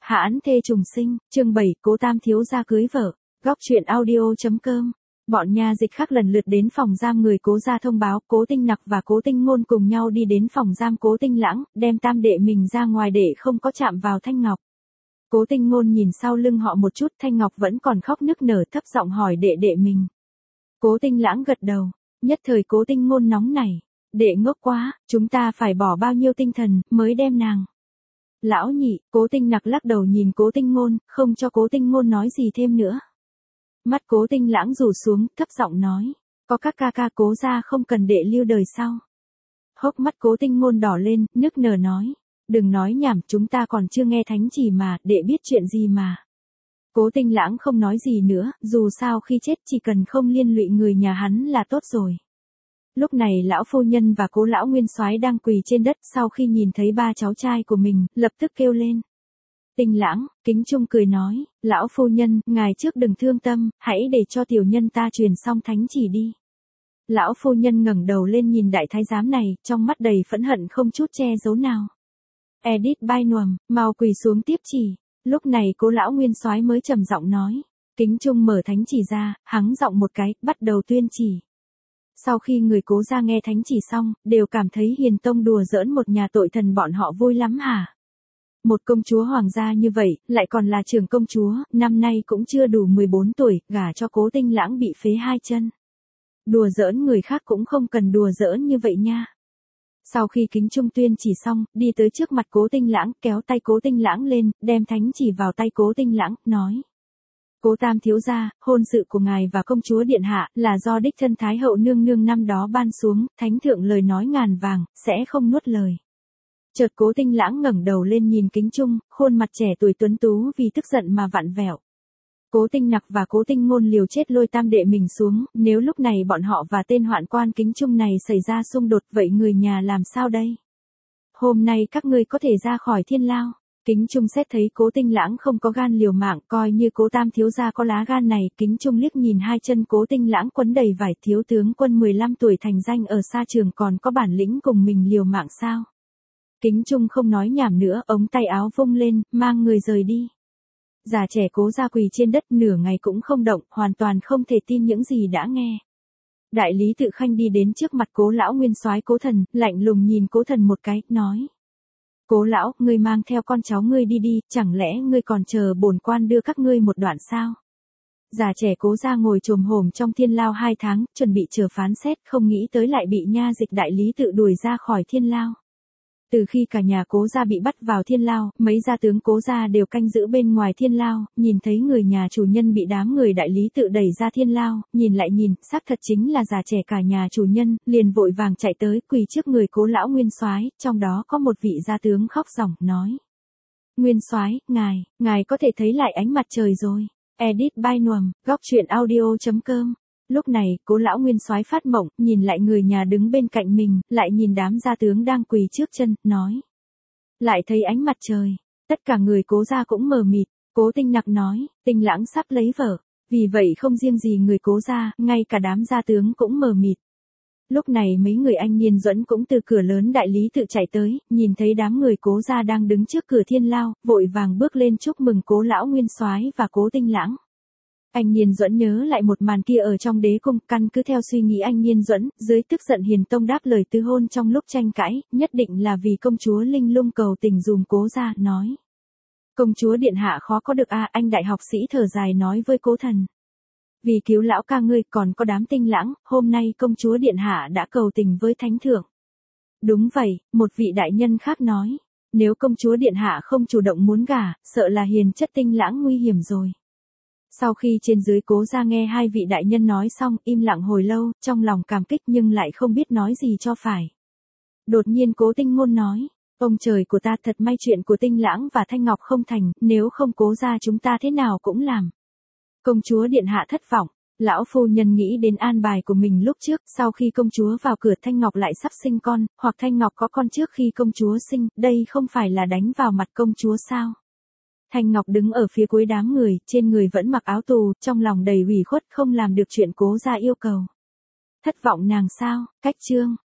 Hãn thê trùng sinh, chương 7, Cố Tam thiếu gia cưới vợ. Góc truyện audio.com. Bọn nha dịch khác lần lượt đến phòng giam người Cố gia thông báo, Cố Tinh Nặc và Cố Tinh Ngôn cùng nhau đi đến phòng giam Cố Tinh Lãng, đem tam đệ mình ra ngoài để không có chạm vào Thanh Ngọc. Cố Tinh Ngôn nhìn sau lưng họ một chút, Thanh Ngọc vẫn còn khóc nức nở, thấp giọng hỏi đệ đệ mình. Cố Tinh Lãng gật đầu, nhất thời Cố Tinh Ngôn nóng nảy, đệ ngốc quá, chúng ta phải bỏ bao nhiêu tinh thần mới đem nàng. Lão nhị, Cố Tinh Nặc lắc đầu nhìn Cố Tinh Ngôn, không cho Cố Tinh Ngôn nói gì thêm nữa. Mắt Cố Tinh Lãng rủ xuống, thấp giọng nói, có các ca ca Cố gia không cần đệ lưu đời sau. Hốc mắt Cố Tinh Ngôn đỏ lên, nức nở nói, đừng nói nhảm, chúng ta còn chưa nghe thánh chỉ mà, đệ biết chuyện gì mà. Cố Tinh Lãng không nói gì nữa, dù sao khi chết chỉ cần không liên lụy người nhà hắn là tốt rồi. Lúc này lão phu nhân và Cố lão nguyên soái đang quỳ trên đất, sau khi nhìn thấy ba cháu trai của mình, lập tức kêu lên. Tinh Lãng, Kính Trung cười nói, lão phu nhân, ngài trước đừng thương tâm, hãy để cho tiểu nhân ta truyền xong thánh chỉ đi. Lão phu nhân ngẩng đầu lên nhìn đại thái giám này, trong mắt đầy phẫn hận không chút che giấu nào. Edit Bai Nuồm, mau quỳ xuống tiếp chỉ. Lúc này Cố lão nguyên soái mới trầm giọng nói. Kính Trung mở thánh chỉ ra, hắng giọng một cái, bắt đầu tuyên chỉ. Sau khi người Cố gia nghe thánh chỉ xong, đều cảm thấy Hiền Tông đùa giỡn một nhà tội thần bọn họ vui lắm hả? Một công chúa hoàng gia như vậy, lại còn là trưởng công chúa, năm nay cũng chưa đủ 14 tuổi, gả cho Cố Tinh Lãng bị phế hai chân. Đùa giỡn người khác cũng không cần đùa giỡn như vậy nha. Sau khi Kính Trung tuyên chỉ xong, đi tới trước mặt Cố Tinh Lãng, kéo tay Cố Tinh Lãng lên, đem thánh chỉ vào tay Cố Tinh Lãng, nói. Cố Tam thiếu gia, hôn sự của ngài và công chúa điện hạ là do đích thân Thái hậu nương nương năm đó ban xuống, thánh thượng lời nói ngàn vàng, sẽ không nuốt lời. Chợt Cố Tinh Lãng ngẩng đầu lên nhìn Kính Trung, khuôn mặt trẻ tuổi tuấn tú vì tức giận mà vặn vẹo. Cố Tinh Nặc và Cố Tinh Ngôn liều chết lôi tam đệ mình xuống, nếu lúc này bọn họ và tên hoạn quan Kính Trung này xảy ra xung đột, vậy người nhà làm sao đây? Hôm nay các ngươi có thể ra khỏi thiên lao. Kính Trung xét thấy Cố Tinh Lãng không có gan liều mạng, coi như Cố Tam thiếu gia có lá gan này, Kính Trung liếc nhìn hai chân Cố Tinh Lãng quấn đầy vải, thiếu tướng quân 15 tuổi thành danh ở xa trường còn có bản lĩnh cùng mình liều mạng sao? Kính Trung không nói nhảm nữa, ống tay áo vung lên, mang người rời đi. Già trẻ Cố gia quỳ trên đất nửa ngày cũng không động, hoàn toàn không thể tin những gì đã nghe. Đại lý Tự Khanh đi đến trước mặt Cố lão nguyên soái Cố Thần, lạnh lùng nhìn Cố Thần một cái, nói. Cố lão, ngươi mang theo con cháu ngươi đi đi, chẳng lẽ ngươi còn chờ bổn quan đưa các ngươi một đoạn sao? Già trẻ Cố gia ngồi chồm hổm trong thiên lao 2 tháng, chuẩn bị chờ phán xét, không nghĩ tới lại bị nha dịch đại lý tự đuổi ra khỏi thiên lao. Từ khi cả nhà Cố gia bị bắt vào thiên lao, mấy gia tướng Cố gia đều canh giữ bên ngoài thiên lao, nhìn thấy người nhà chủ nhân bị đám người đại lý tự đẩy ra thiên lao, nhìn lại nhìn, xác thật chính là già trẻ cả nhà chủ nhân, liền vội vàng chạy tới, quỳ trước người Cố lão nguyên soái, trong đó có một vị gia tướng khóc ròng, nói. Nguyên soái, ngài có thể thấy lại ánh mặt trời rồi. Edit Bai Nuồm, góc truyện audio.com. Lúc này, Cố lão nguyên soái phát mộng, nhìn lại người nhà đứng bên cạnh mình, lại nhìn đám gia tướng đang quỳ trước chân, nói. Lại thấy ánh mặt trời. Tất cả người Cố gia cũng mờ mịt. Cố Tinh Nặc nói, Tinh Lãng sắp lấy vợ. Vì vậy không riêng gì người Cố gia, ngay cả đám gia tướng cũng mờ mịt. Lúc này mấy người anh Niên Duẫn cũng từ cửa lớn đại lý tự chạy tới, nhìn thấy đám người Cố gia đang đứng trước cửa thiên lao, vội vàng bước lên chúc mừng Cố lão nguyên soái và Cố Tinh Lãng. Anh Niên Duẫn nhớ lại một màn kia ở trong đế cung, căn cứ theo suy nghĩ anh Niên Duẫn, dưới tức giận Hiền Tông đáp lời tứ hôn trong lúc tranh cãi, nhất định là vì công chúa Linh Lung cầu tình dùm Cố gia, nói. Công chúa điện hạ khó có được à, anh đại học sĩ thở dài nói với Cố Thần. Vì cứu lão ca ngươi còn có đám Tinh Lãng, hôm nay công chúa điện hạ đã cầu tình với thánh thượng. Đúng vậy, một vị đại nhân khác nói. Nếu công chúa điện hạ không chủ động muốn gả, sợ là hiền chất Tinh Lãng nguy hiểm rồi. Sau khi trên dưới Cố gia nghe hai vị đại nhân nói xong, im lặng hồi lâu, trong lòng cảm kích nhưng lại không biết nói gì cho phải. Đột nhiên Cố Tinh Ngôn nói, ông trời của ta, thật may chuyện của Tinh Lãng và Thanh Ngọc không thành, nếu không Cố gia chúng ta thế nào cũng làm. Công chúa điện hạ thất vọng, lão phu nhân nghĩ đến an bài của mình lúc trước, sau khi công chúa vào cửa Thanh Ngọc lại sắp sinh con, hoặc Thanh Ngọc có con trước khi công chúa sinh, đây không phải là đánh vào mặt công chúa sao? Thanh Ngọc đứng ở phía cuối đám người, trên người vẫn mặc áo tù, trong lòng đầy ủy khuất không làm được chuyện Cố gia yêu cầu. Thất vọng nàng sao? Cách chương.